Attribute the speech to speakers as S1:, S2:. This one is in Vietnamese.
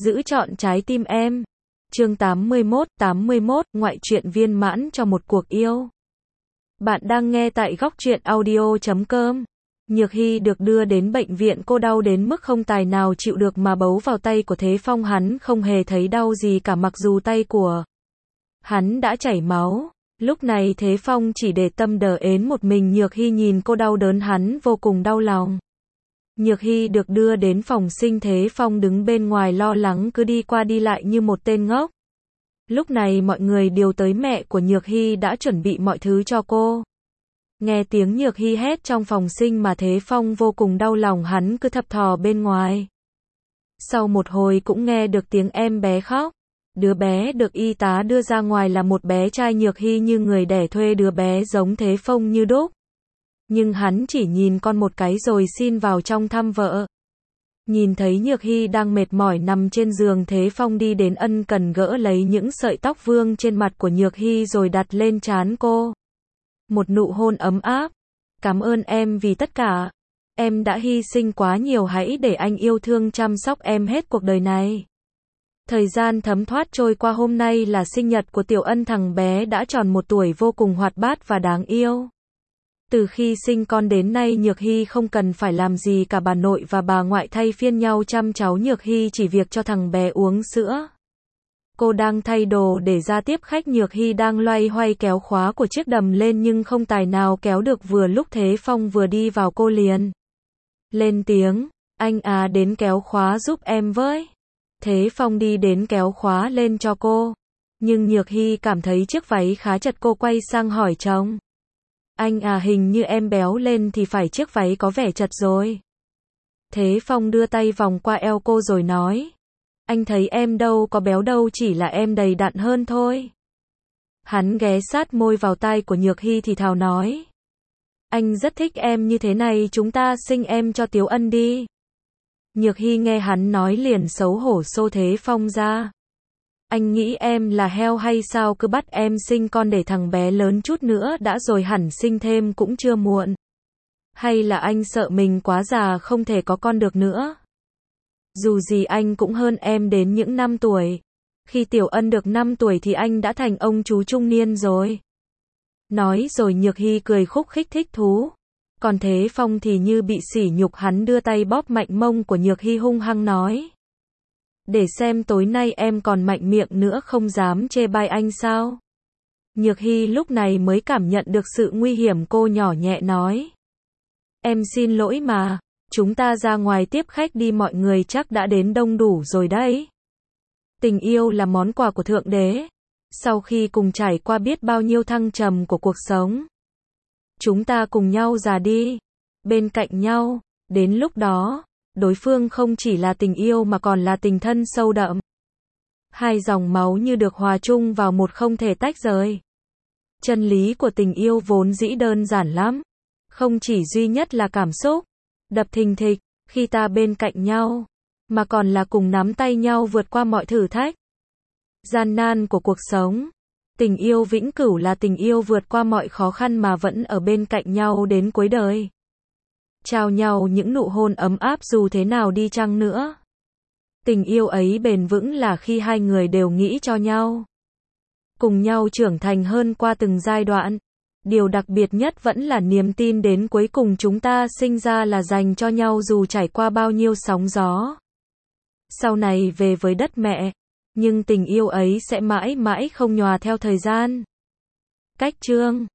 S1: Giữ trọn trái tim em. Chương 81, ngoại truyện viên mãn cho một cuộc yêu. Bạn đang nghe tại góc truyện audio.com. Nhược Hy được đưa đến bệnh viện, cô đau đến mức không tài nào chịu được mà bấu vào tay của Thế Phong, hắn không hề thấy đau gì cả mặc dù tay của hắn đã chảy máu. Lúc này Thế Phong chỉ để tâm đờ ến một mình Nhược Hy, nhìn cô đau đớn hắn vô cùng đau lòng. Nhược Hy được đưa đến phòng sinh, Thế Phong đứng bên ngoài lo lắng cứ đi qua đi lại như một tên ngốc. Lúc này mọi người đều tới, mẹ của Nhược Hy đã chuẩn bị mọi thứ cho cô. Nghe tiếng Nhược Hy hét trong phòng sinh mà Thế Phong vô cùng đau lòng, hắn cứ thập thò bên ngoài. Sau một hồi cũng nghe được tiếng em bé khóc. Đứa bé được y tá đưa ra ngoài là một bé trai. Nhược Hy như người đẻ thuê đứa bé giống Thế Phong như đúc. Nhưng hắn chỉ nhìn con một cái rồi xin vào trong thăm vợ. Nhìn thấy Nhược Hy đang mệt mỏi nằm trên giường, Thế Phong đi đến ân cần gỡ lấy những sợi tóc vương trên mặt của Nhược Hy rồi đặt lên trán cô. Một nụ hôn ấm áp. Cảm ơn em vì tất cả. Em đã hy sinh quá nhiều, hãy để anh yêu thương chăm sóc em hết cuộc đời này. Thời gian thấm thoát trôi qua, hôm nay là sinh nhật của Tiểu Ân, thằng bé đã tròn 1 tuổi, vô cùng hoạt bát và đáng yêu. Từ khi sinh con đến nay Nhược Hy không cần phải làm gì cả, bà nội và bà ngoại thay phiên nhau chăm cháu. Nhược Hy chỉ việc cho thằng bé uống sữa. Cô đang thay đồ để ra tiếp khách. Nhược Hy đang loay hoay kéo khóa của chiếc đầm lên nhưng không tài nào kéo được. Vừa lúc Thế Phong vừa đi vào, cô liền lên tiếng, anh à, đến kéo khóa giúp em với. Thế Phong đi đến kéo khóa lên cho cô. Nhưng Nhược Hy cảm thấy chiếc váy khá chật, cô quay sang hỏi chồng. Anh à, hình như em béo lên thì phải, chiếc váy có vẻ chật rồi. Thế Phong đưa tay vòng qua eo cô rồi nói. Anh thấy em đâu có béo đâu, chỉ là em đầy đặn hơn thôi. Hắn ghé sát môi vào tai của Nhược Hy thì thào nói. Anh rất thích em như thế này, chúng ta sinh em cho Tiếu Ân đi. Nhược Hy nghe hắn nói liền xấu hổ xô Thế Phong ra. Anh nghĩ em là heo hay sao, cứ bắt em sinh con để thằng bé lớn chút nữa đã rồi hẳn sinh thêm cũng chưa muộn. Hay là anh sợ mình quá già không thể có con được nữa? Dù gì anh cũng hơn em đến những 5 tuổi. Khi Tiểu Ân được 5 tuổi thì anh đã thành ông chú trung niên rồi. Nói rồi Nhược Hy cười khúc khích thích thú. Còn Thế Phong thì như bị sỉ nhục, hắn đưa tay bóp mạnh mông của Nhược Hy hung hăng nói. Để xem tối nay em còn mạnh miệng nữa không, dám chê bai anh sao? Nhược Hy lúc này mới cảm nhận được sự nguy hiểm, cô nhỏ nhẹ nói. Em xin lỗi mà, chúng ta ra ngoài tiếp khách đi, mọi người chắc đã đến đông đủ rồi đấy. Tình yêu là món quà của Thượng Đế. Sau khi cùng trải qua biết bao nhiêu thăng trầm của cuộc sống, chúng ta cùng nhau già đi, bên cạnh nhau, đến lúc đó, đối phương không chỉ là tình yêu mà còn là tình thân sâu đậm. Hai dòng máu như được hòa chung vào một, không thể tách rời. Chân lý của tình yêu vốn dĩ đơn giản lắm. Không chỉ duy nhất là cảm xúc đập thình thịch khi ta bên cạnh nhau, mà còn là cùng nắm tay nhau vượt qua mọi thử thách gian nan của cuộc sống. Tình yêu vĩnh cửu là tình yêu vượt qua mọi khó khăn mà vẫn ở bên cạnh nhau đến cuối đời. Trao nhau những nụ hôn ấm áp dù thế nào đi chăng nữa. Tình yêu ấy bền vững là khi hai người đều nghĩ cho nhau, cùng nhau trưởng thành hơn qua từng giai đoạn. Điều đặc biệt nhất vẫn là niềm tin đến cuối cùng chúng ta sinh ra là dành cho nhau dù trải qua bao nhiêu sóng gió. Sau này về với đất mẹ, nhưng tình yêu ấy sẽ mãi mãi không nhòa theo thời gian. Cách chương